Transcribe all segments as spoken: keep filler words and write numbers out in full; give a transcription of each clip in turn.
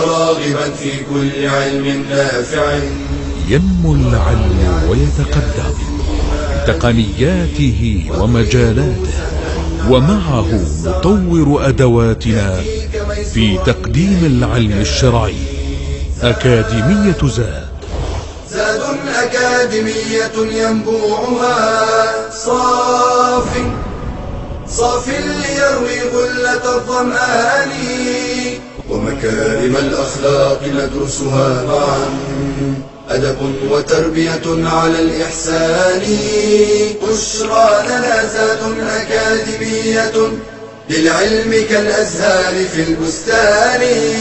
راغبا في كل علم نافع. ينمو العلم ويتقدم بتقنياته ومجالاته، ومعه نطور أدواتنا في تقديم العلم الشرعي. أكاديمية زاد، زاد أكاديمية ينبوعها صاف صاف ليروي غلة الظمآن، ومكارم الأخلاق ندرسها معا، أدب وتربية على الإحسان. بشرى لنا زاد أكاديمية للعلم كالأزهار في البستان.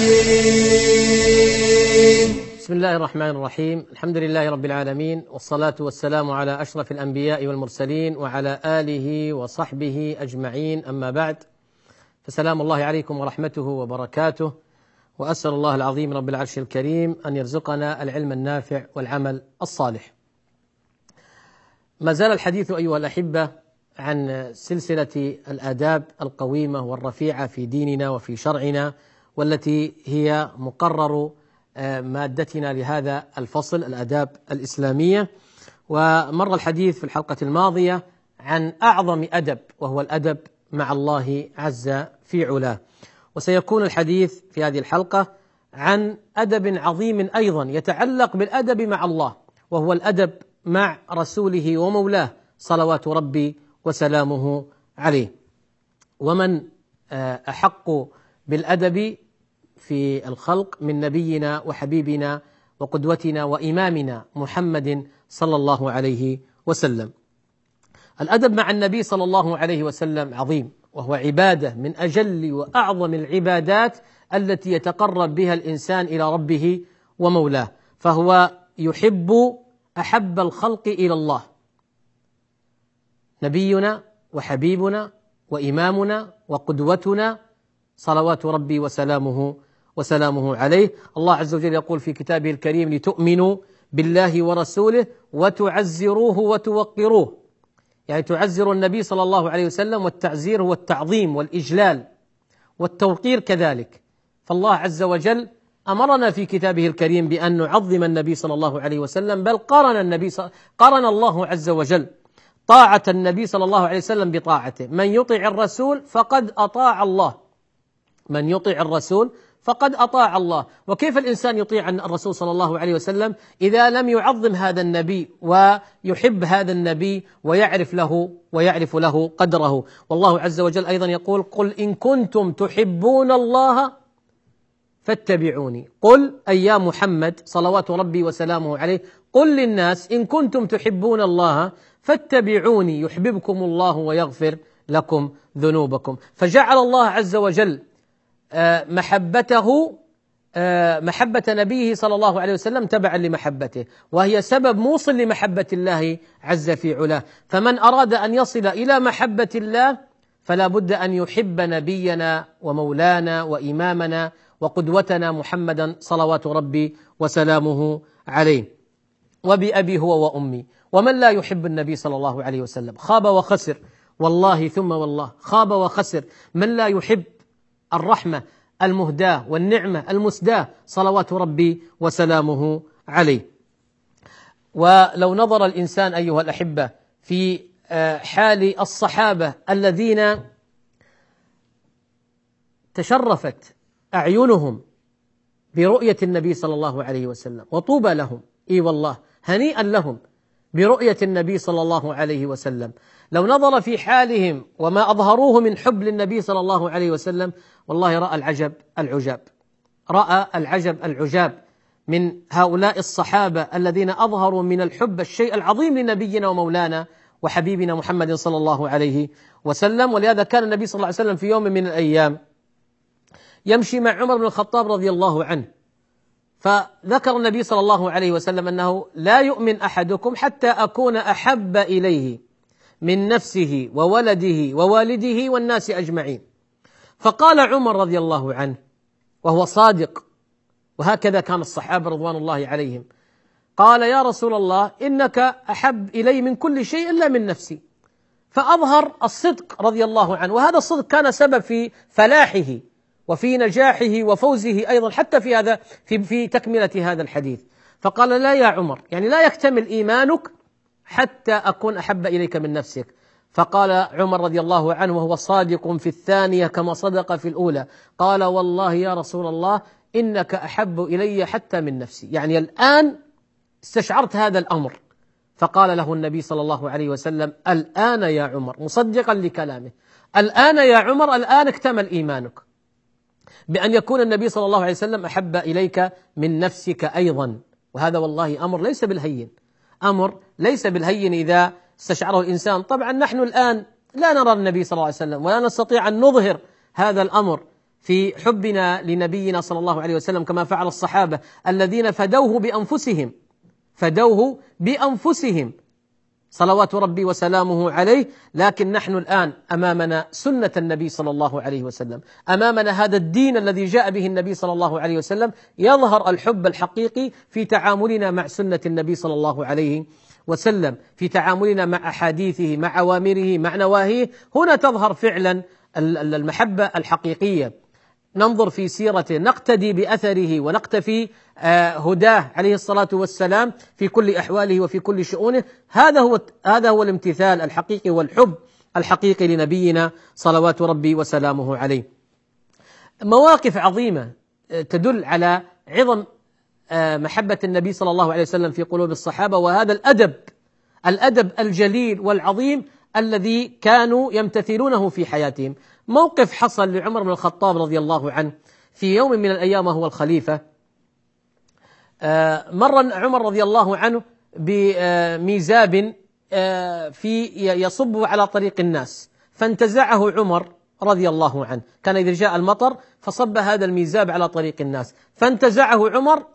بسم الله الرحمن الرحيم. الحمد لله رب العالمين، والصلاة والسلام على أشرف الأنبياء والمرسلين وعلى آله وصحبه أجمعين، أما بعد، فسلام الله عليكم ورحمته وبركاته، وأسأل الله العظيم رب العرش الكريم أن يرزقنا العلم النافع والعمل الصالح. ما زال الحديث أيها الأحبة عن سلسلة الآداب القويمة والرفيعة في ديننا وفي شرعنا، والتي هي مقرر مادتنا لهذا الفصل، الآداب الإسلامية. ومر الحديث في الحلقة الماضية عن أعظم أدب، وهو الأدب مع الله عز في علاه، وسيكون الحديث في هذه الحلقة عن أدب عظيم أيضا يتعلق بالأدب مع الله، وهو الأدب مع رسوله ومولاه صلوات ربي وسلامه عليه. ومن أحق بالأدب في الخلق من نبينا وحبيبنا وقدوتنا وإمامنا محمد صلى الله عليه وسلم. الأدب مع النبي صلى الله عليه وسلم عظيم، وهو عبادة من أجل وأعظم العبادات التي يتقرب بها الإنسان إلى ربه ومولاه، فهو يحب أحب الخلق إلى الله، نبينا وحبيبنا وإمامنا وقدوتنا صلوات ربي وسلامه وسلامه عليه. الله عز وجل يقول في كتابه الكريم: لتؤمنوا بالله ورسوله وتعزروه وتوقروه، يعني تعزر النبي صلى الله عليه وسلم، والتعزير هو التعظيم والإجلال والتوقير كذلك. فالله عز وجل أمرنا في كتابه الكريم بأن نعظم النبي صلى الله عليه وسلم، بل قرن النبي صلى قرن الله عز وجل طاعة النبي صلى الله عليه وسلم بطاعته. من يطع الرسول فقد أطاع الله، من يطع الرسول فقد أطاع الله. وكيف الإنسان يطيع الرسول صلى الله عليه وسلم إذا لم يعظم هذا النبي ويحب هذا النبي ويعرف له ويعرف له قدره؟ والله عز وجل أيضا يقول: قل إن كنتم تحبون الله فاتبعوني. قل أي يا محمد صلوات ربي وسلامه عليه، قل للناس: إن كنتم تحبون الله فاتبعوني يحببكم الله ويغفر لكم ذنوبكم. فجعل الله عز وجل محبته محبة نبيه صلى الله عليه وسلم تبعا لمحبته، وهي سبب موصل لمحبة الله عز في علاه. فمن أراد أن يصل إلى محبة الله فلا بد أن يحب نبينا ومولانا وإمامنا وقدوتنا محمدا صلوات ربي وسلامه عليه. وبأبي هو وأمي، ومن لا يحب النبي صلى الله عليه وسلم خاب وخسر، والله ثم والله خاب وخسر من لا يحب الرحمة المهداة والنعمة المسداة صلوات ربي وسلامه عليه. ولو نظر الإنسان أيها الأحبة في حال الصحابة الذين تشرفت أعينهم برؤية النبي صلى الله عليه وسلم، وطوبى لهم، إي والله هنيئا لهم برؤية النبي صلى الله عليه وسلم. لو نظر في حالهم وما أظهروه من حب للنبي صلى الله عليه وسلم، والله رأى العجب العجاب، رأى العجب العجاب من هؤلاء الصحابة الذين أظهروا من الحب الشيء العظيم لنبينا ومولانا وحبيبنا محمد صلى الله عليه وسلم. ولهذا كان النبي صلى الله عليه وسلم في يوم من الأيام يمشي مع عمر بن الخطاب رضي الله عنه، فذكر النبي صلى الله عليه وسلم أنه لا يؤمن أحدكم حتى أكون أحب إليه من نفسه وولده ووالده والناس أجمعين. فقال عمر رضي الله عنه وهو صادق، وهكذا كان الصحابة رضوان الله عليهم، قال: يا رسول الله إنك أحب إلي من كل شيء إلا من نفسي. فأظهر الصدق رضي الله عنه، وهذا الصدق كان سبب في فلاحه وفي نجاحه وفوزه أيضا حتى في هذا في في تكملة هذا الحديث. فقال: لا يا عمر، يعني لا يكتمل إيمانك حتى أكون أحب إليك من نفسك. فقال عمر رضي الله عنه وهو صادق في الثانية كما صدق في الأولى، قال: والله يا رسول الله إنك أحب إلي حتى من نفسي، يعني الآن استشعرت هذا الأمر. فقال له النبي صلى الله عليه وسلم: الآن يا عمر، مصدقا لكلامه، الآن يا عمر، الآن اكتمل إيمانك بأن يكون النبي صلى الله عليه وسلم أحب إليك من نفسك أيضا. وهذا والله أمر ليس بالهين، أمر ليس بالهين إذا استشعره الإنسان. طبعا نحن الآن لا نرى النبي صلى الله عليه وسلم ولا نستطيع أن نظهر هذا الأمر في حبنا لنبينا صلى الله عليه وسلم كما فعل الصحابة الذين فدوه بأنفسهم فدوه بأنفسهم صلوات ربي وسلامه عليه. لكن نحن الآن أمامنا سنة النبي صلى الله عليه وسلم، أمامنا هذا الدين الذي جاء به النبي صلى الله عليه وسلم. يظهر الحب الحقيقي في تعاملنا مع سنة النبي صلى الله عليه وسلم، في تعاملنا مع أحاديثه، مع أوامره، مع نواهيه. هنا تظهر فعلا المحبة الحقيقية. ننظر في سيرته، نقتدي بأثره ونقتفي هداه عليه الصلاة والسلام في كل أحواله وفي كل شؤونه. هذا هو هذا هو الامتثال الحقيقي والحب الحقيقي لنبينا صلوات ربي وسلامه عليه. مواقف عظيمة تدل على عظم محبة النبي صلى الله عليه وسلم في قلوب الصحابة، وهذا الأدب الأدب الجليل والعظيم الذي كانوا يمتثلونه في حياتهم. موقف حصل لعمر بن الخطاب رضي الله عنه في يوم من الأيام وهو الخليفة. مر عمر رضي الله عنه بميزاب في يصب على طريق الناس، فانتزعه عمر رضي الله عنه. كان إذا جاء المطر فصب هذا الميزاب على طريق الناس، فانتزعه عمر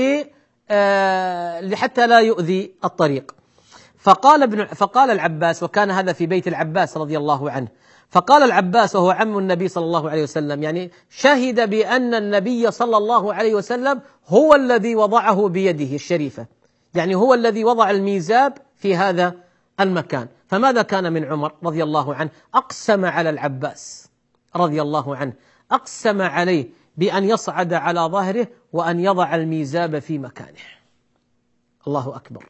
لحتى لا يؤذي الطريق. فقال ابن فقال العباس، وكان هذا في بيت العباس رضي الله عنه، فقال العباس وهو عم النبي صلى الله عليه وسلم، يعني شهد بأن النبي صلى الله عليه وسلم هو الذي وضعه بيده الشريفة، يعني هو الذي وضع الميزاب في هذا المكان. فماذا كان من عمر رضي الله عنه؟ أقسم على العباس رضي الله عنه، أقسم عليه بأن يصعد على ظهره وأن يضع الميزاب في مكانه. الله أكبر،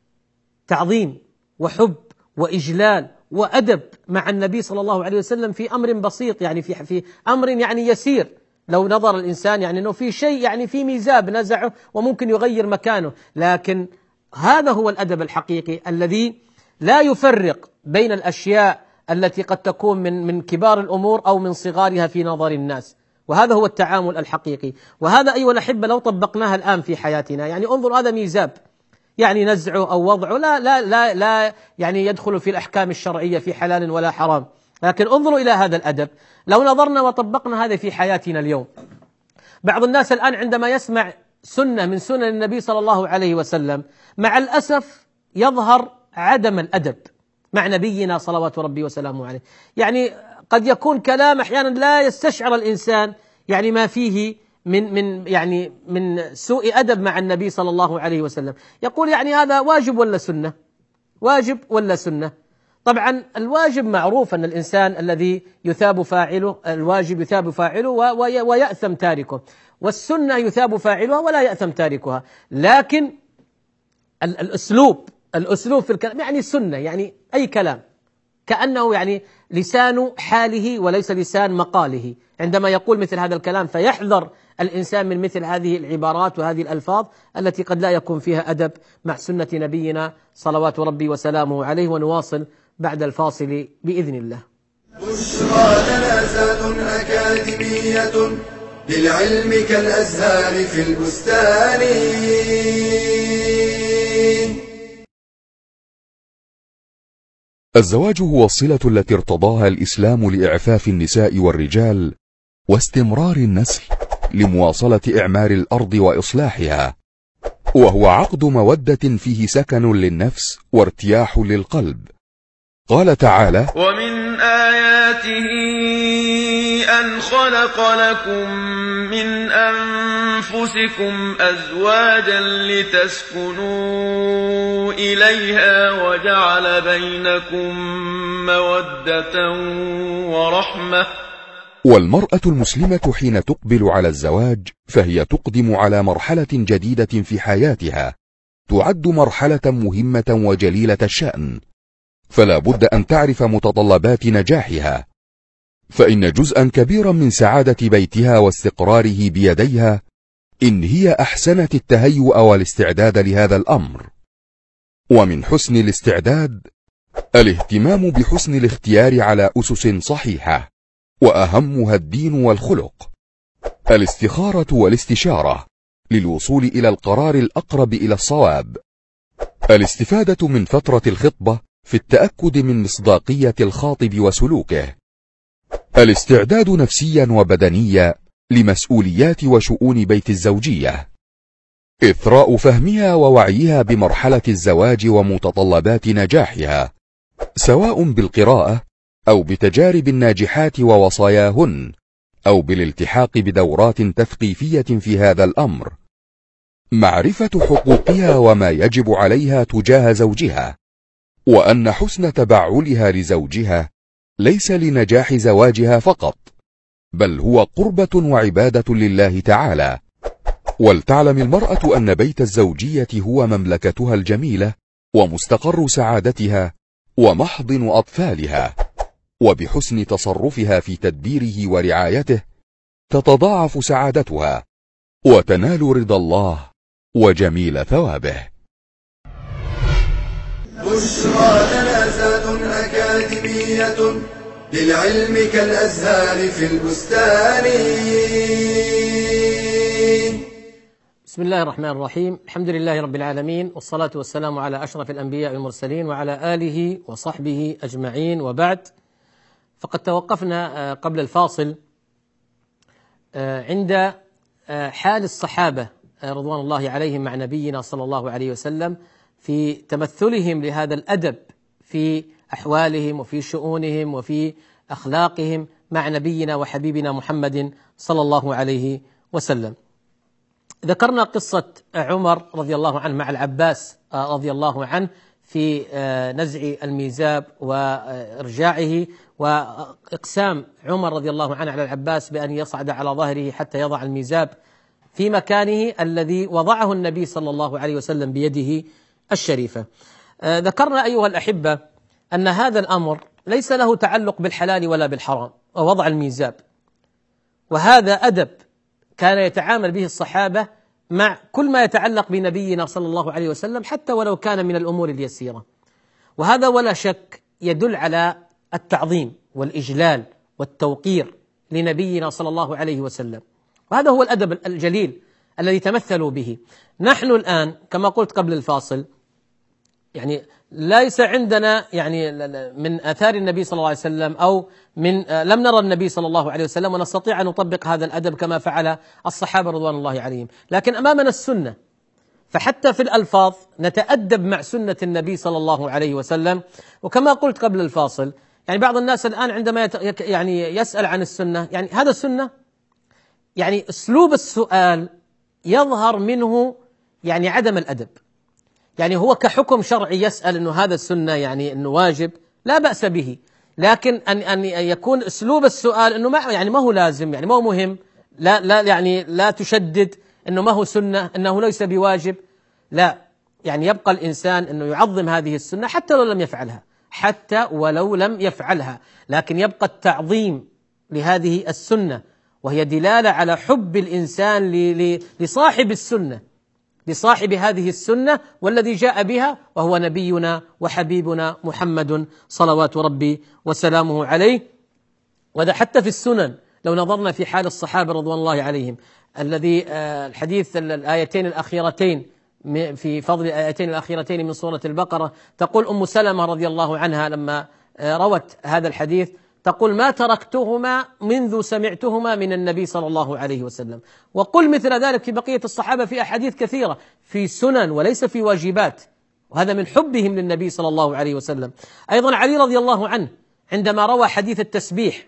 تعظيم وحب وإجلال وأدب مع النبي صلى الله عليه وسلم في أمر بسيط، يعني في في أمر يعني يسير. لو نظر الإنسان يعني أنه في شيء، يعني في ميزاب نزعه وممكن يغير مكانه، لكن هذا هو الأدب الحقيقي الذي لا يفرق بين الأشياء التي قد تكون من من كبار الأمور أو من صغارها في نظر الناس. وهذا هو التعامل الحقيقي. وهذا أيها الأحبة لو طبقناها الآن في حياتنا، يعني انظر هذا ميزاب، يعني نزعه أو وضعه لا لا لا لا يعني يدخل في الأحكام الشرعية في حلال ولا حرام، لكن انظروا إلى هذا الأدب. لو نظرنا وطبقنا هذا في حياتنا اليوم، بعض الناس الآن عندما يسمع سنة من سنن النبي صلى الله عليه وسلم مع الأسف يظهر عدم الأدب مع نبينا صلوات ربي وسلامه عليه. يعني قد يكون كلام أحيانا لا يستشعر الإنسان يعني ما فيه من من يعني من سوء أدب مع النبي صلى الله عليه وسلم. يقول يعني هذا واجب ولا سنة؟ واجب ولا سنة؟ طبعا الواجب معروف أن الإنسان الذي يثاب فاعله، الواجب يثاب فاعله ويأثم تاركه، والسنة يثاب فاعلها ولا يأثم تاركها. لكن الأسلوب الأسلوب في الكلام يعني السنة، يعني أي كلام كأنه يعني لسان حاله وليس لسان مقاله عندما يقول مثل هذا الكلام، فيحذر الإنسان من مثل هذه العبارات وهذه الألفاظ التي قد لا يكون فيها أدب مع سنة نبينا صلوات ربي وسلامه عليه. ونواصل بعد الفاصل بإذن الله. بشرى جنازات أكاديمية للعلم كالأزهار في البستان. الزواج هو الصلة التي ارتضاها الإسلام لإعفاف النساء والرجال واستمرار النسل لمواصلة إعمار الأرض وإصلاحها، وهو عقد مودة فيه سكن للنفس وارتياح للقلب. قال تعالى: ومن آياته أن خلق لكم من أنفسكم أزواجا لتسكنوا إليها وجعل بينكم مودة ورحمة والمرأة المسلمة حين تقبل على الزواج فهي تقدم على مرحلة جديدة في حياتها، تعد مرحلة مهمة وجليلة الشأن، فلا بد أن تعرف متطلبات نجاحها، فإن جزءا كبيرا من سعادة بيتها واستقراره بيديها إن هي أحسنت التهيؤ والاستعداد لهذا الأمر. ومن حسن الاستعداد الاهتمام بحسن الاختيار على أسس صحيحة، وأهمها الدين والخلق، الاستخارة والاستشارة للوصول إلى القرار الأقرب إلى الصواب، الاستفادة من فترة الخطبة في التأكد من مصداقية الخاطب وسلوكه، الاستعداد نفسيا وبدنيا لمسؤوليات وشؤون بيت الزوجية، إثراء فهمها ووعيها بمرحلة الزواج ومتطلبات نجاحها، سواء بالقراءة أو بتجارب الناجحات ووصاياهن، أو بالالتحاق بدورات تثقيفية في هذا الأمر، معرفة حقوقها وما يجب عليها تجاه زوجها، وأن حسن تبعلها لزوجها ليس لنجاح زواجها فقط، بل هو قربة وعبادة لله تعالى. ولتعلم المرأة أن بيت الزوجية هو مملكتها الجميلة ومستقر سعادتها ومحضن أطفالها، وبحسن تصرفها في تدبيره ورعايته تتضاعف سعادتها وتنال رضا الله وجميل ثوابه. بشرى لنا زاد أكاديمية للعلم كالأزهار في البستان. بسم الله الرحمن الرحيم، الحمد لله رب العالمين، والصلاة والسلام على أشرف الأنبياء والمرسلين وعلى آله وصحبه أجمعين، وبعد. فقد توقفنا قبل الفاصل عند حال الصحابة رضوان الله عليهم مع نبينا صلى الله عليه وسلم في تمثلهم لهذا الأدب في أحوالهم وفي شؤونهم وفي أخلاقهم مع نبينا وحبيبنا محمد صلى الله عليه وسلم. ذكرنا قصة عمر رضي الله عنه مع العباس رضي الله عنه في نزع الميزاب وإرجاعه، وإقسام عمر رضي الله عنه على العباس بأن يصعد على ظهره حتى يضع الميزاب في مكانه الذي وضعه النبي صلى الله عليه وسلم بيده الشريفة. ذكرنا أيها الأحبة أن هذا الأمر ليس له تعلق بالحلال ولا بالحرام، ووضع الميزاب، وهذا أدب كان يتعامل به الصحابة مع كل ما يتعلق بنبينا صلى الله عليه وسلم، حتى ولو كان من الأمور اليسيرة، وهذا ولا شك يدل على التعظيم والإجلال والتوقير لنبينا صلى الله عليه وسلم، وهذا هو الأدب الجليل الذي تمثلوا به. نحن الآن كما قلت قبل الفاصل يعني ليس عندنا يعني من آثار النبي صلى الله عليه وسلم أو من لم نرى النبي صلى الله عليه وسلم ونستطيع أن نطبق هذا الأدب كما فعل الصحابة رضوان الله عليهم، لكن أمامنا السنة، فحتى في الألفاظ نتأدب مع سنة النبي صلى الله عليه وسلم. وكما قلت قبل الفاصل يعني بعض الناس الآن عندما يت... يعني يسأل عن السنة، يعني هذا السنة، يعني أسلوب السؤال يظهر منه يعني عدم الأدب. يعني هو كحكم شرعي يسأل أنه هذا السنة يعني أنه واجب، لا بأس به، لكن أن أن يكون أسلوب السؤال أنه ما يعني ما هو لازم، يعني ما هو مهم، لا لا يعني لا تشدد أنه ما هو سنة، أنه ليس بواجب، لا، يعني يبقى الإنسان أنه يعظم هذه السنة حتى لو لم يفعلها، حتى ولو لم يفعلها، لكن يبقى التعظيم لهذه السنة، وهي دلالة على حب الإنسان لصاحب السنة، لصاحب هذه السنة والذي جاء بها، وهو نبينا وحبيبنا محمد صلوات ربي وسلامه عليه. وهذا حتى في السنن لو نظرنا في حال الصحابة رضوان الله عليهم، الذي الحديث الآيتين الأخيرتين في فضل الآيتين الأخيرتين من سورة البقرة، تقول أم سلمة رضي الله عنها لما روت هذا الحديث، تقول ما تركتهما منذ سمعتهما من النبي صلى الله عليه وسلم. وقل مثل ذلك في بقية الصحابة في أحاديث كثيرة في سنن وليس في واجبات، وهذا من حبهم للنبي صلى الله عليه وسلم. أيضا علي رضي الله عنه عندما روى حديث التسبيح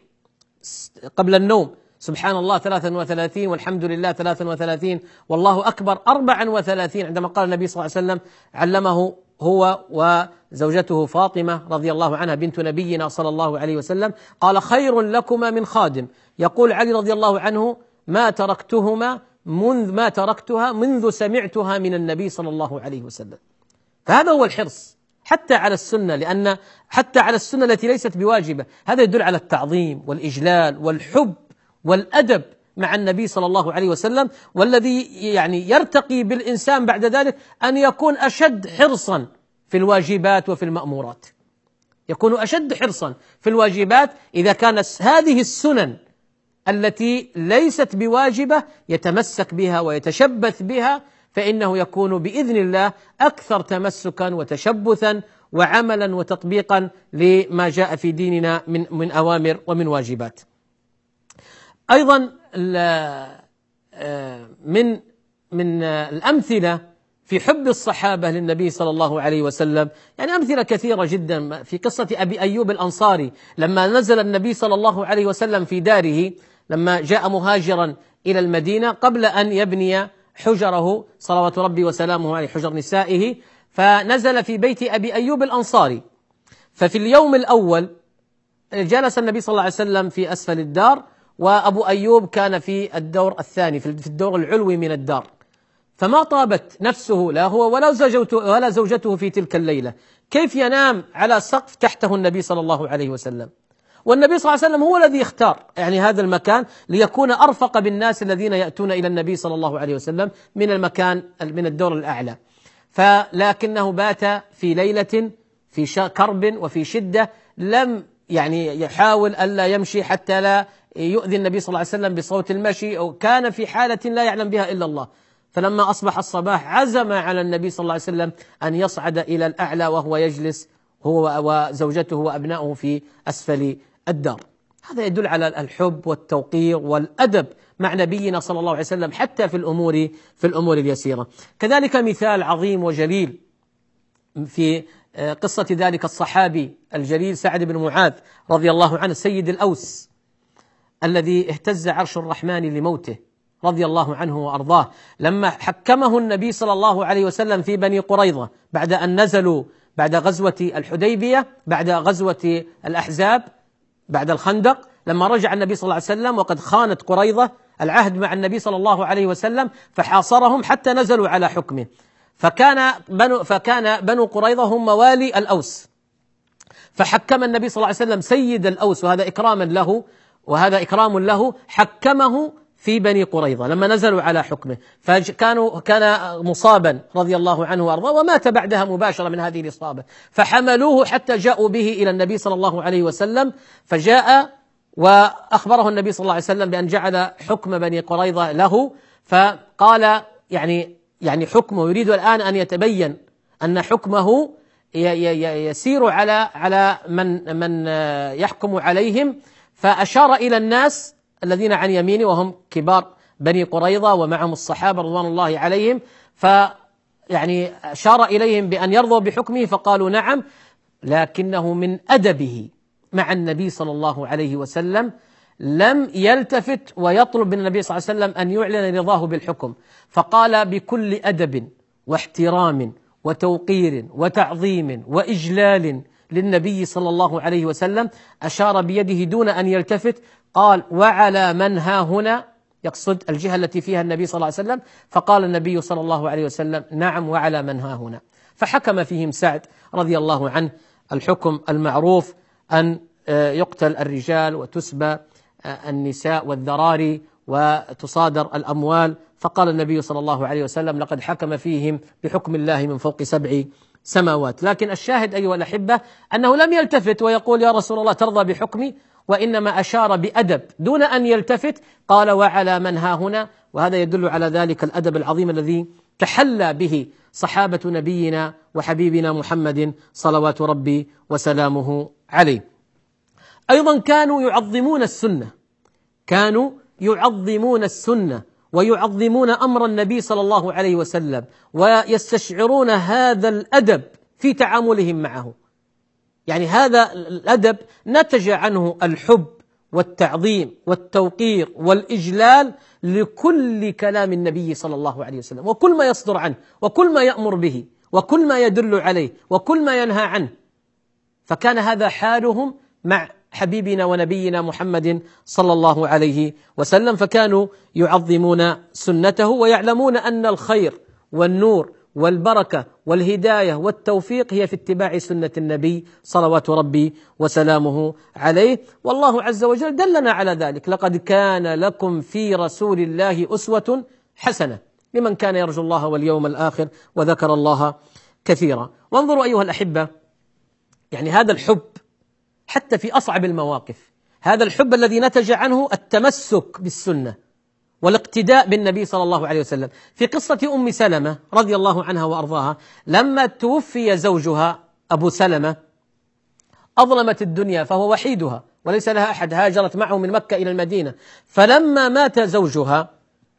قبل النوم، سبحان الله ثلاثا وثلاثين والحمد لله ثلاثا وثلاثين والله أكبر أربعا وثلاثين، عندما قال النبي صلى الله عليه وسلم علمه هو وزوجته فاطمة رضي الله عنها بنت نبينا صلى الله عليه وسلم، قال: خير لكما من خادم. يقول علي رضي الله عنه: ما تركتهما منذ ما تركتها منذ سمعتها من النبي صلى الله عليه وسلم. فهذا هو الحرص حتى على السنة، لأن حتى على السنة التي ليست بواجبة، هذا يدل على التعظيم والإجلال والحب والأدب مع النبي صلى الله عليه وسلم، والذي يعني يرتقي بالإنسان بعد ذلك أن يكون أشد حرصا في الواجبات وفي المأمورات، يكون أشد حرصا في الواجبات إذا كانت هذه السنن التي ليست بواجبة يتمسك بها ويتشبث بها، فإنه يكون بإذن الله أكثر تمسكا وتشبثا وعملا وتطبيقا لما جاء في ديننا من من أوامر ومن واجبات. أيضا من من الأمثلة في حب الصحابة للنبي صلى الله عليه وسلم، يعني أمثلة كثيرة جدا. في قصة أبي أيوب الأنصاري لما نزل النبي صلى الله عليه وسلم في داره، لما جاء مهاجرا إلى المدينة قبل أن يبني حجره صلوات ربي وسلامه عليه، حجر نسائه، فنزل في بيت أبي أيوب الأنصاري. ففي اليوم الأول جلس النبي صلى الله عليه وسلم في أسفل الدار، وأبو أيوب كان في الدور الثاني في الدور العلوي من الدار، فما طابت نفسه لا هو ولا زوجته ولا زوجته في تلك الليلة، كيف ينام على سقف تحته النبي صلى الله عليه وسلم؟ والنبي صلى الله عليه وسلم هو الذي اختار يعني هذا المكان ليكون أرفق بالناس الذين يأتون إلى النبي صلى الله عليه وسلم من المكان من الدور الأعلى. فلكنه بات في ليلة في كرب وفي شدة، لم يعني يحاول ألا يمشي حتى لا يؤذي النبي صلى الله عليه وسلم بصوت المشي، أو كان في حالة لا يعلم بها إلا الله. فلما أصبح الصباح عزم على النبي صلى الله عليه وسلم أن يصعد إلى الأعلى وهو يجلس هو وزوجته وأبنائه في أسفل الدار. هذا يدل على الحب والتوقير والأدب مع نبينا صلى الله عليه وسلم حتى في الأمور في الأمور اليسيرة. كذلك مثال عظيم وجليل في قصة ذلك الصحابي الجليل سعد بن معاذ رضي الله عنه، سيد الأوس الذي اهتز عرش الرحمن لموته رضي الله عنه وأرضاه، لما حكمه النبي صلى الله عليه وسلم في بني قريظة بعد أن نزلوا بعد غزوة الحديبية، بعد غزوة الأحزاب، بعد الخندق، لما رجع النبي صلى الله عليه وسلم وقد خانت قريظة العهد مع النبي صلى الله عليه وسلم، فحاصرهم حتى نزلوا على حكمه. فكان بنو, فكان بنو قريظة هم موالي الأوس، فحكم النبي صلى الله عليه وسلم سيد الأوس، وهذا إكراما له وهذا إكرام له، حكمه في بني قريظة لما نزلوا على حكمه. فكانوا كان مصابا رضي الله عنه وأرضاه، ومات بعدها مباشرة من هذه الإصابة، فحملوه حتى جاءوا به إلى النبي صلى الله عليه وسلم، فجاء وأخبره النبي صلى الله عليه وسلم بأن جعل حكم بني قريظة له. فقال يعني يعني حكمه يريد الآن أن يتبين أن حكمه يسير على على من من يحكم عليهم. فأشار إلى الناس الذين عن يمينه وهم كبار بني قريظة ومعهم الصحابة رضوان الله عليهم، فيعني أشار إليهم بأن يرضوا بحكمه، فقالوا نعم، لكنه من أدبه مع النبي صلى الله عليه وسلم لم يلتفت ويطلب من النبي صلى الله عليه وسلم أن يعلن رضاه بالحكم، فقال بكل أدب واحترام وتوقير وتعظيم وإجلال للنبي صلى الله عليه وسلم، أشار بيده دون أن يلتفت، قال وعلى من ها هنا، يقصد الجهة التي فيها النبي صلى الله عليه وسلم، فقال النبي صلى الله عليه وسلم نعم وعلى من ها هنا. فحكم فيهم سعد رضي الله عنه الحكم المعروف أن يقتل الرجال وتسبى النساء والذراري وتصادر الأموال. فقال النبي صلى الله عليه وسلم لقد حكم فيهم بحكم الله من فوق سبع سماوات. لكن الشاهد أيها الأحبة أنه لم يلتفت ويقول يا رسول الله ترضى بحكمي، وإنما أشار بأدب دون أن يلتفت، قال وعلى من ها هنا. وهذا يدل على ذلك الأدب العظيم الذي تحلى به صحابة نبينا وحبيبنا محمد صلوات ربي وسلامه عليه. أيضا كانوا يعظمون السنة، كانوا يعظمون السنة ويعظمون أمر النبي صلى الله عليه وسلم، ويستشعرون هذا الأدب في تعاملهم معه. يعني هذا الأدب نتج عنه الحب والتعظيم والتوقير والإجلال لكل كلام النبي صلى الله عليه وسلم، وكل ما يصدر عنه وكل ما يأمر به وكل ما يدل عليه وكل ما ينهى عنه. فكان هذا حالهم مع حبيبنا ونبينا محمد صلى الله عليه وسلم، فكانوا يعظمون سنته ويعلمون أن الخير والنور والبركة والهداية والتوفيق هي في اتباع سنة النبي صلوات ربي وسلامه عليه. والله عز وجل دلنا على ذلك: لقد كان لكم في رسول الله أسوة حسنة لمن كان يرجو الله واليوم الآخر وذكر الله كثيرا. وانظروا أيها الأحبة، يعني هذا الحب حتى في أصعب المواقف، هذا الحب الذي نتج عنه التمسك بالسنة والاقتداء بالنبي صلى الله عليه وسلم. في قصة أم سلمة رضي الله عنها وأرضاها، لما توفي زوجها أبو سلمة أظلمت الدنيا فهو وحيدها وليس لها أحد، هاجرت معه من مكة إلى المدينة. فلما مات زوجها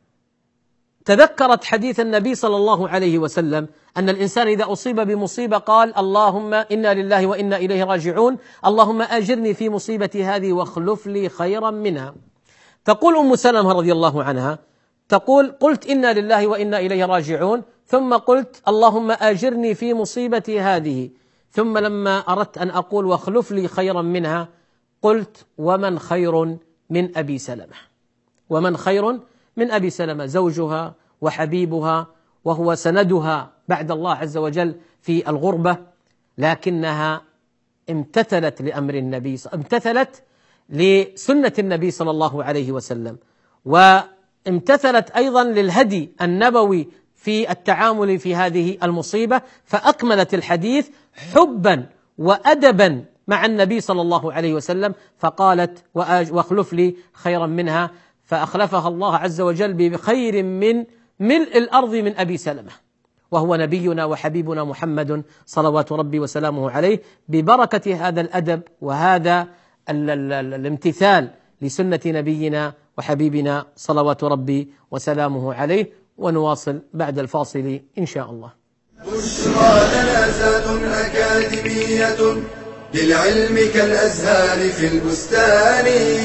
تذكرت حديث النبي صلى الله عليه وسلم أن الإنسان إذا أصيب بمصيبة قال: اللهم إنا لله وإنا إليه راجعون، اللهم أجرني في مصيبتي هذه واخلف لي خيرا منها. تقول أم سلمة رضي الله عنها، تقول: قلت إنا لله وإنا إليه راجعون، ثم قلت اللهم أجرني في مصيبتي هذه، ثم لما أردت أن أقول واخلف لي خيرا منها قلت: ومن خير من أبي سلمة؟ ومن خير من أبي سلمة؟ زوجها وحبيبها وهو سندها بعد الله عز وجل في الغربة، لكنها امتثلت لأمر النبي، امتثلت لسنة النبي صلى الله عليه وسلم، وامتثلت أيضا للهدي النبوي في التعامل في هذه المصيبة، فأكملت الحديث حبا وأدبا مع النبي صلى الله عليه وسلم، فقالت: واخلف لي خيرا منها، فأخلفها الله عز وجل بخير من ملء الأرض من أبي سلمة، وهو نبينا وحبيبنا محمد صلوات ربي وسلامه عليه، ببركة هذا الأدب وهذا الامتثال لسنة نبينا وحبيبنا صلوات ربي وسلامه عليه. ونواصل بعد الفاصل إن شاء الله. بشرى لنا زاد أكاديمية للعلم كالأزهار في البستان.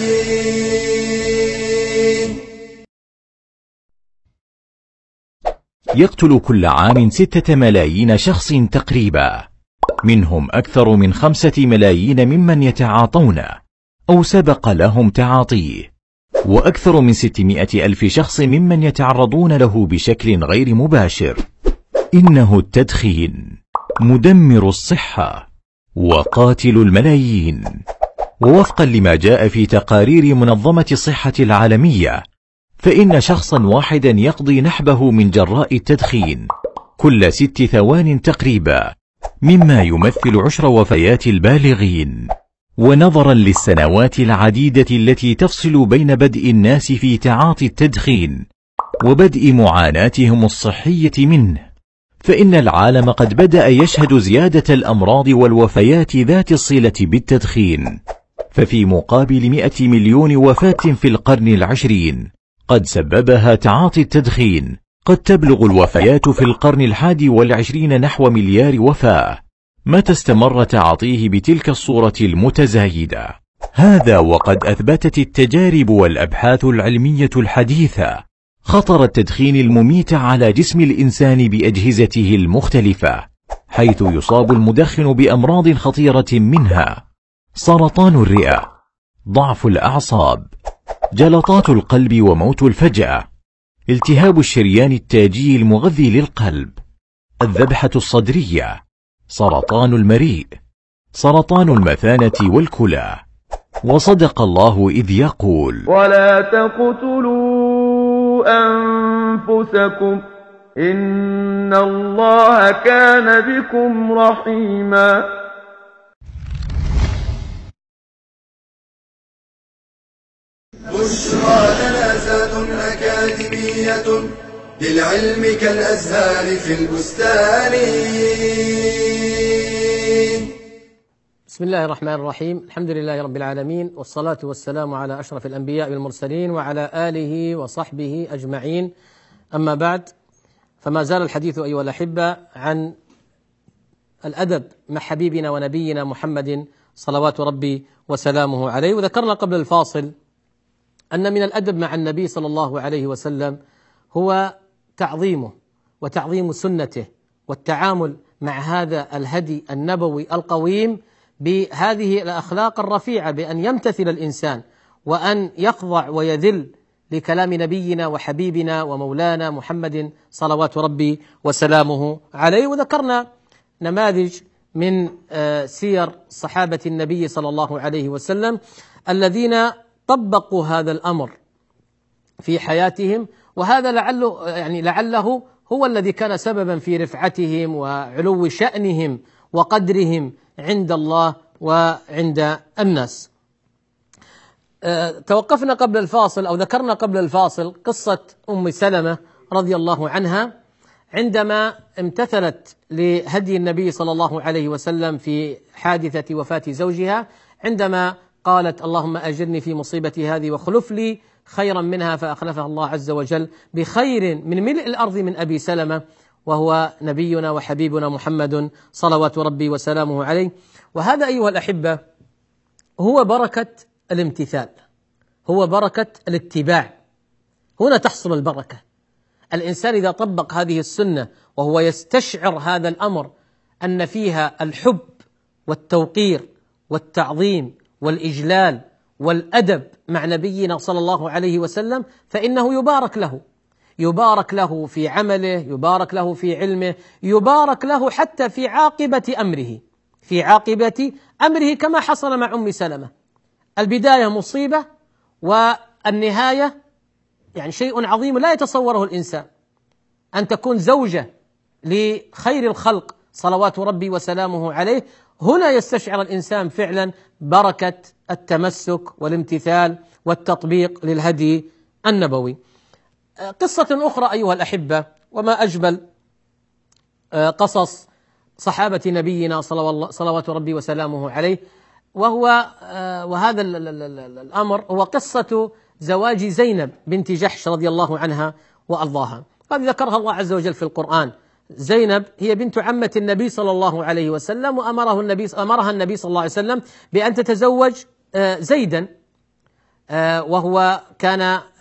يقتل كل عام ستة ملايين شخص تقريبا، منهم أكثر من خمسة ملايين ممن يتعاطون أو سبق لهم تعاطيه، وأكثر من ستمائة ألف شخص ممن يتعرضون له بشكل غير مباشر. إنه التدخين مدمر الصحة وقاتل الملايين. ووفقا لما جاء في تقارير منظمة الصحة العالمية، فإن شخصا واحدا يقضي نحبه من جراء التدخين كل ست ثوان تقريبا، مما يمثل عشر وفيات البالغين. ونظرا للسنوات العديدة التي تفصل بين بدء الناس في تعاطي التدخين وبدء معاناتهم الصحية منه، فإن العالم قد بدأ يشهد زيادة الأمراض والوفيات ذات الصلة بالتدخين. ففي مقابل مئة مليون وفاة في القرن العشرين قد سببها تعاطي التدخين، قد تبلغ الوفيات في القرن الحادي والعشرين نحو مليار وفاة متى استمر تعاطيه بتلك الصورة المتزايدة. هذا وقد أثبتت التجارب والأبحاث العلمية الحديثة خطر التدخين المميت على جسم الإنسان بأجهزته المختلفة، حيث يصاب المدخن بأمراض خطيرة منها سرطان الرئة، ضعف الأعصاب، جلطات القلب وموت الفجأة، التهاب الشريان التاجي المغذي للقلب، الذبحة الصدرية، سرطان المريء، سرطان المثانة والكلى. وصدق الله إذ يقول: ولا تقتلوا أنفسكم إن الله كان بكم رحيما. بشرى لنا زاد أكاديمية للعلم كالأزهار في البستان. بسم الله الرحمن الرحيم، الحمد لله رب العالمين، والصلاة والسلام على أشرف الأنبياء والمرسلين وعلى آله وصحبه أجمعين. أما بعد، فما زال الحديث أيها الأحبة عن الأدب مع حبيبنا ونبينا محمد صلوات ربي وسلامه عليه. وذكرنا قبل الفاصل أن من الأدب مع النبي صلى الله عليه وسلم هو تعظيمه وتعظيم سنته والتعامل مع هذا الهدي النبوي القويم بهذه الأخلاق الرفيعة، بأن يمتثل الإنسان وأن يخضع ويذل لكلام نبينا وحبيبنا ومولانا محمد صلوات ربي وسلامه عليه. وذكرنا نماذج من سير صحابة النبي صلى الله عليه وسلم الذين طبقوا هذا الأمر في حياتهم، وهذا لعله يعني لعله هو الذي كان سببا في رفعتهم وعلو شأنهم وقدرهم عند الله وعند الناس. توقفنا قبل الفاصل أو ذكرنا قبل الفاصل قصة أم سلمة رضي الله عنها عندما امتثلت لهدي النبي صلى الله عليه وسلم في حادثة وفاة زوجها، عندما قالت اللهم أجرني في مصيبتي هذه واخلف لي خيرا منها، فأخلفها الله عز وجل بخير من ملء الأرض من أبي سلمة، وهو نبينا وحبيبنا محمد صلوات ربي وسلامه عليه. وهذا أيها الأحبة هو بركة الامتثال، هو بركة الاتباع، هنا تحصل البركة. الإنسان إذا طبق هذه السنة وهو يستشعر هذا الأمر أن فيها الحب والتوقير والتعظيم والإجلال والأدب مع نبينا صلى الله عليه وسلم، فإنه يبارك له، يبارك له في عمله، يبارك له في علمه، يبارك له حتى في عاقبة أمره، في عاقبة أمره كما حصل مع أم سلمة. البداية مصيبة والنهاية يعني شيء عظيم لا يتصوره الإنسان، أن تكون زوجة لخير الخلق صلوات ربي وسلامه عليه. هنا يستشعر الإنسان فعلا بركة التمسك والامتثال والتطبيق للهدي النبوي. قصة أخرى أيها الأحبة، وما أجمل قصص صحابة نبينا صلوات ربي وسلامه عليه، وهو وهذا الأمر هو قصة زواج زينب بنت جحش رضي الله عنها وأرضاها. قد ذكرها الله عز وجل في القرآن. زينب هي بنت عمة النبي صلى الله عليه وسلم، وأمره النبي أمرها النبي صلى الله عليه وسلم بأن تتزوج زيدا، وهو كان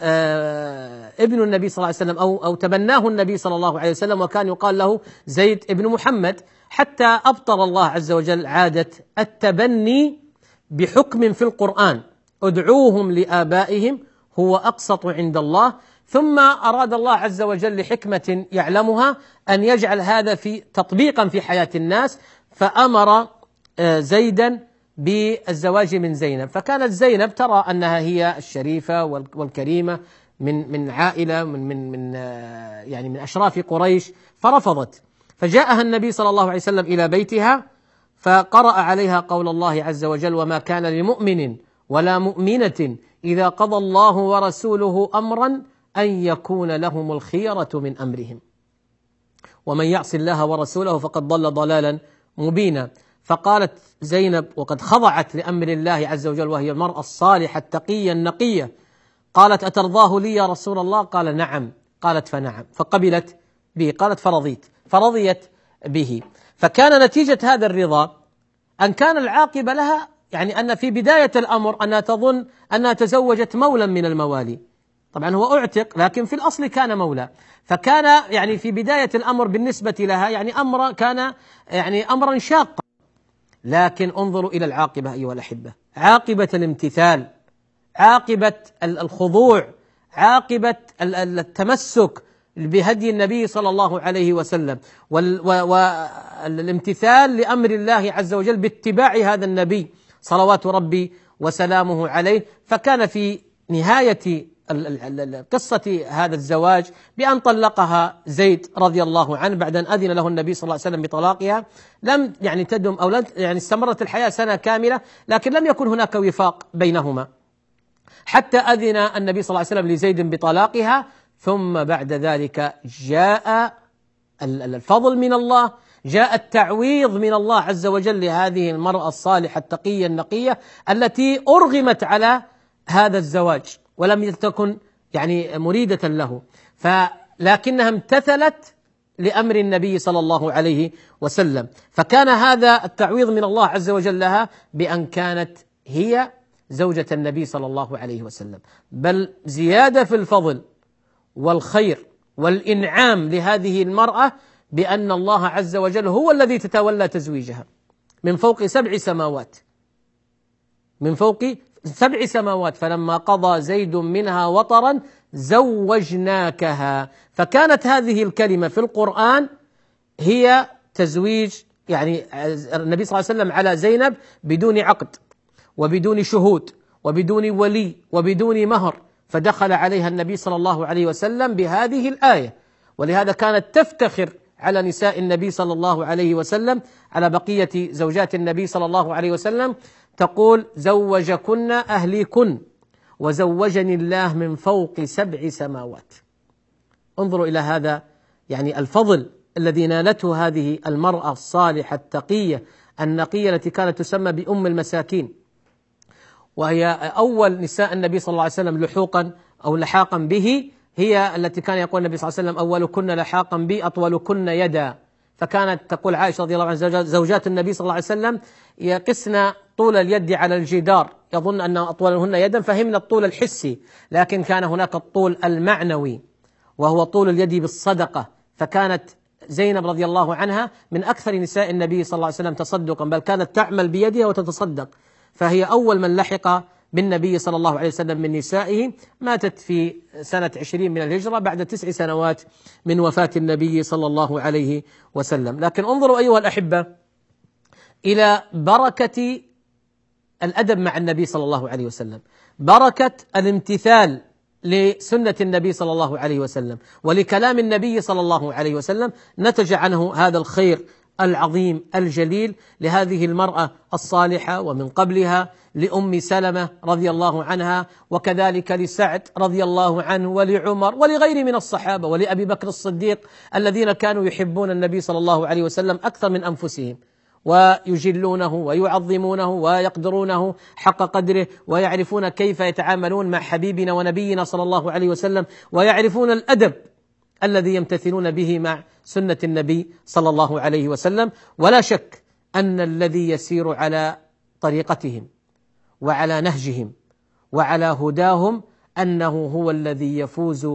ابن النبي صلى الله عليه وسلم أو أو تبناه النبي صلى الله عليه وسلم، وكان يقال له زيد ابن محمد، حتى أبطل الله عز وجل عادة التبني بحكم في القرآن: ادعوهم لآبائهم هو أقسط عند الله. ثم أراد الله عز وجل لحكمة يعلمها أن يجعل هذا في تطبيقا في حياة الناس، فأمر زيدا بالزواج من زينب. فكانت زينب ترى أنها هي الشريفة والكريمة من من عائلة من من من يعني من أشراف قريش، فرفضت. فجاءها النبي صلى الله عليه وسلم إلى بيتها فقرأ عليها قول الله عز وجل: وما كان لمؤمن ولا مؤمنة إذا قضى الله ورسوله أمرا أن يكون لهم الخيرة من أمرهم ومن يعص الله ورسوله فقد ضل ضلالا مبينا. فقالت زينب وقد خضعت لأمر الله عز وجل، وهي المرأة الصالحة التقية النقية، قالت: أترضاه لي يا رسول الله؟ قال: نعم. قالت: فنعم. فقبلت به. قالت: فرضيت. فرضيت به. فكان نتيجة هذا الرضا أن كان العاقبة لها يعني أن في بداية الأمر أنها تظن أنها تزوجت مولا من الموالي، طبعا هو أعتق لكن في الأصل كان مولى، فكان يعني في بداية الأمر بالنسبة لها يعني أمر كان يعني أمرا شاقا. لكن انظروا إلى العاقبة أيها الأحبة، عاقبة الامتثال، عاقبة الخضوع، عاقبة التمسك بهدي النبي صلى الله عليه وسلم، والامتثال لأمر الله عز وجل باتباع هذا النبي صلوات ربي وسلامه عليه. فكان في نهاية قصة هذا الزواج بأن طلقها زيد رضي الله عنه بعد أن أذن له النبي صلى الله عليه وسلم بطلاقها. لم يعني تدم أو لم يعني استمرت الحياة سنة كاملة، لكن لم يكن هناك وفاق بينهما حتى أذن النبي صلى الله عليه وسلم لزيد بطلاقها. ثم بعد ذلك جاء الفضل من الله، جاء التعويض من الله عز وجل لهذه المرأة الصالحة التقية النقية التي أرغمت على هذا الزواج ولم تكن يعني مريدة له، فلكنها امتثلت لأمر النبي صلى الله عليه وسلم. فكان هذا التعويض من الله عز وجل لها بأن كانت هي زوجة النبي صلى الله عليه وسلم، بل زيادة في الفضل والخير والإنعام لهذه المرأة بأن الله عز وجل هو الذي تتولى تزويجها من فوق سبع سماوات، من فوق سبع سماوات. فلما قضى زيد منها وطرا زوجناكها. فكانت هذه الكلمة في القرآن هي تزويج، يعني النبي صلى الله عليه وسلم على زينب بدون عقد وبدون شهود وبدون ولي وبدون مهر، فدخل عليها النبي صلى الله عليه وسلم بهذه الآية. ولهذا كانت تفتخر على نساء النبي صلى الله عليه وسلم، على بقية زوجات النبي صلى الله عليه وسلم، تقول: زوجكن أهليكن وزوجني الله من فوق سبع سماوات. انظروا إلى هذا، يعني الفضل الذي نالته هذه المرأة الصالحة التقية النقية التي كانت تسمى بأم المساكين، وهي أول نساء النبي صلى الله عليه وسلم لحوقا أو لحاقا به، هي التي كان يقول النبي صلى الله عليه وسلم: أولكن لحاقا بي أطولكن يدا. فكانت تقول عائشة رضي الله عنها: زوجات النبي صلى الله عليه وسلم يقسن طول اليد على الجدار، يظن أن أطولهن يدا، فهمنا الطول الحسي، لكن كان هناك الطول المعنوي وهو طول اليد بالصدقة. فكانت زينب رضي الله عنها من أكثر نساء النبي صلى الله عليه وسلم تصدقا، بل كانت تعمل بيدها وتتصدق، فهي أول من لحق بالنبي صلى الله عليه وسلم من نسائه. ماتت في سنة عشرين من الهجرة بعد تسع سنوات من وفاة النبي صلى الله عليه وسلم. لكن انظروا أيها الأحبة إلى بركة الأدب مع النبي صلى الله عليه وسلم، بركة الامتثال لسنة النبي صلى الله عليه وسلم ولكلام النبي صلى الله عليه وسلم، نتج عنه هذا الخير العظيم الجليل لهذه المرأة الصالحة، ومن قبلها لأم سلمة رضي الله عنها، وكذلك لسعد رضي الله عنه، ولعمر ولغير من الصحابة، ولأبي بكر الصديق، الذين كانوا يحبون النبي صلى الله عليه وسلم أكثر من أنفسهم، ويجلونه ويعظمونه ويقدرونه حق قدره، ويعرفون كيف يتعاملون مع حبيبنا ونبينا صلى الله عليه وسلم، ويعرفون الأدب الذي يمتثلون به مع سنة النبي صلى الله عليه وسلم. ولا شك أن الذي يسير على طريقتهم وعلى نهجهم وعلى هداهم أنه هو الذي يفوز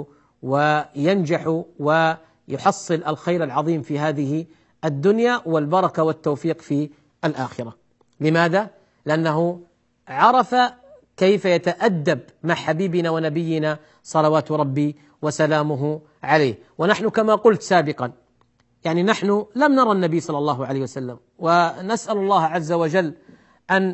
وينجح ويحصل الخير العظيم في هذه الدنيا والبركة والتوفيق في الآخرة. لماذا؟ لأنه عرف كيف يتأدب مع حبيبنا ونبينا صلوات ربي وسلامه عليه. ونحن كما قلت سابقا، يعني نحن لم نرى النبي صلى الله عليه وسلم، ونسأل الله عز وجل أن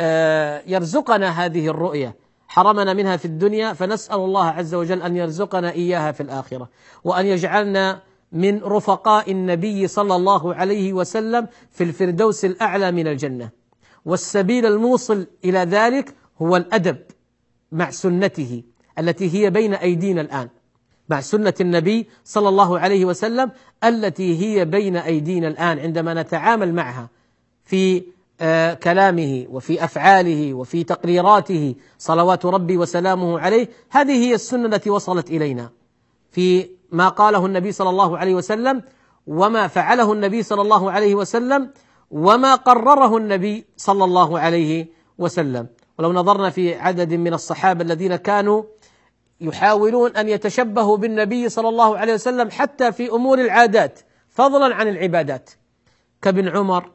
يرزقنا هذه الرؤية، حرمنا منها في الدنيا، فنسأل الله عز وجل أن يرزقنا إياها في الآخرة، وأن يجعلنا من رفقاء النبي صلى الله عليه وسلم في الفردوس الأعلى من الجنة. والسبيل الموصل إلى ذلك هو الأدب مع سنته التي هي بين أيدينا الآن، مع سنة النبي صلى الله عليه وسلم التي هي بين أيدينا الآن، عندما نتعامل معها في آه كلامه وفي أفعاله وفي تقريراته صلوات ربي وسلامه عليه. هذه هي السنة التي وصلت إلينا في ما قاله النبي صلى الله عليه وسلم، وما فعله النبي صلى الله عليه وسلم، وما قرره النبي صلى الله عليه وسلم. ولو نظرنا في عدد من الصحابة الذين كانوا يحاولون أن يتشبهوا بالنبي صلى الله عليه وسلم حتى في أمور العادات فضلا عن العبادات، كابن عمر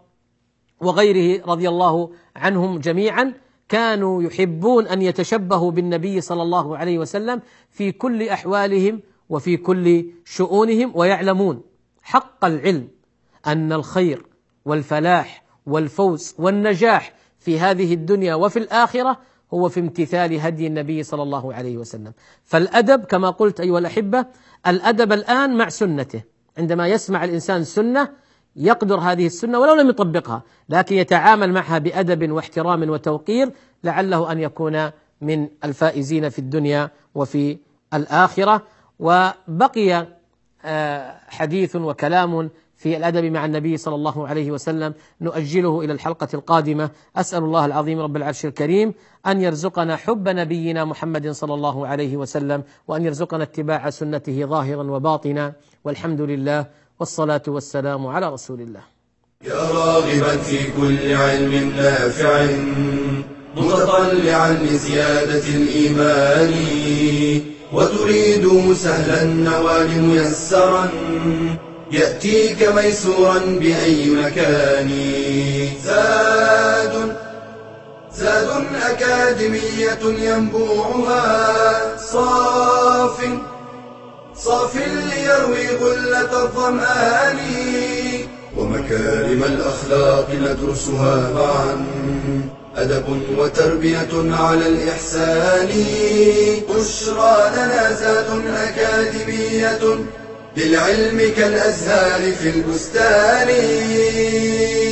وغيره رضي الله عنهم جميعا، كانوا يحبون أن يتشبهوا بالنبي صلى الله عليه وسلم في كل أحوالهم وفي كل شؤونهم، ويعلمون حق العلم أن الخير والفلاح والفوز والنجاح في هذه الدنيا وفي الآخرة هو في امتثال هدي النبي صلى الله عليه وسلم. فالأدب كما قلت أيها الأحبة، الأدب الآن مع سنته، عندما يسمع الإنسان سنة يقدر هذه السنة ولو لم يطبقها، لكن يتعامل معها بأدب واحترام وتوقير، لعله أن يكون من الفائزين في الدنيا وفي الآخرة. وبقي حديث وكلام في الأدب مع النبي صلى الله عليه وسلم نؤجله إلى الحلقة القادمة. أسأل الله العظيم رب العرش الكريم أن يرزقنا حب نبينا محمد صلى الله عليه وسلم، وأن يرزقنا اتباع سنته ظاهرا وباطنا، والحمد لله والصلاة والسلام على رسول الله. يا راغبا في كل علم نافع متطلعا لزيادة الإيمان، وتريد سهلا النوال ميسرا يأتيك ميسورا بأي مكان. زاد زاد أكاديمية ينبوعها صاف صاف ليروي غلة الظمآن، ومكارم الأخلاق ندرسها معا، أدب وتربية على الإحسان. بشرى لنا زاد أكاديمية للعلم كالأزهار في البستان.